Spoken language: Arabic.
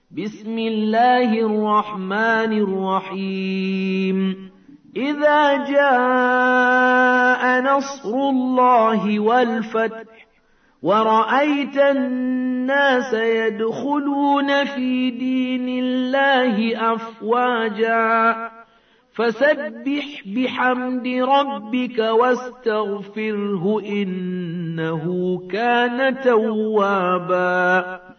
بسم الله الرحمن الرحيم إذا جاء نصر الله والفتح ورأيت الناس يدخلون في دين الله أفواجا فسبح بحمد ربك واستغفره إنه كان توابا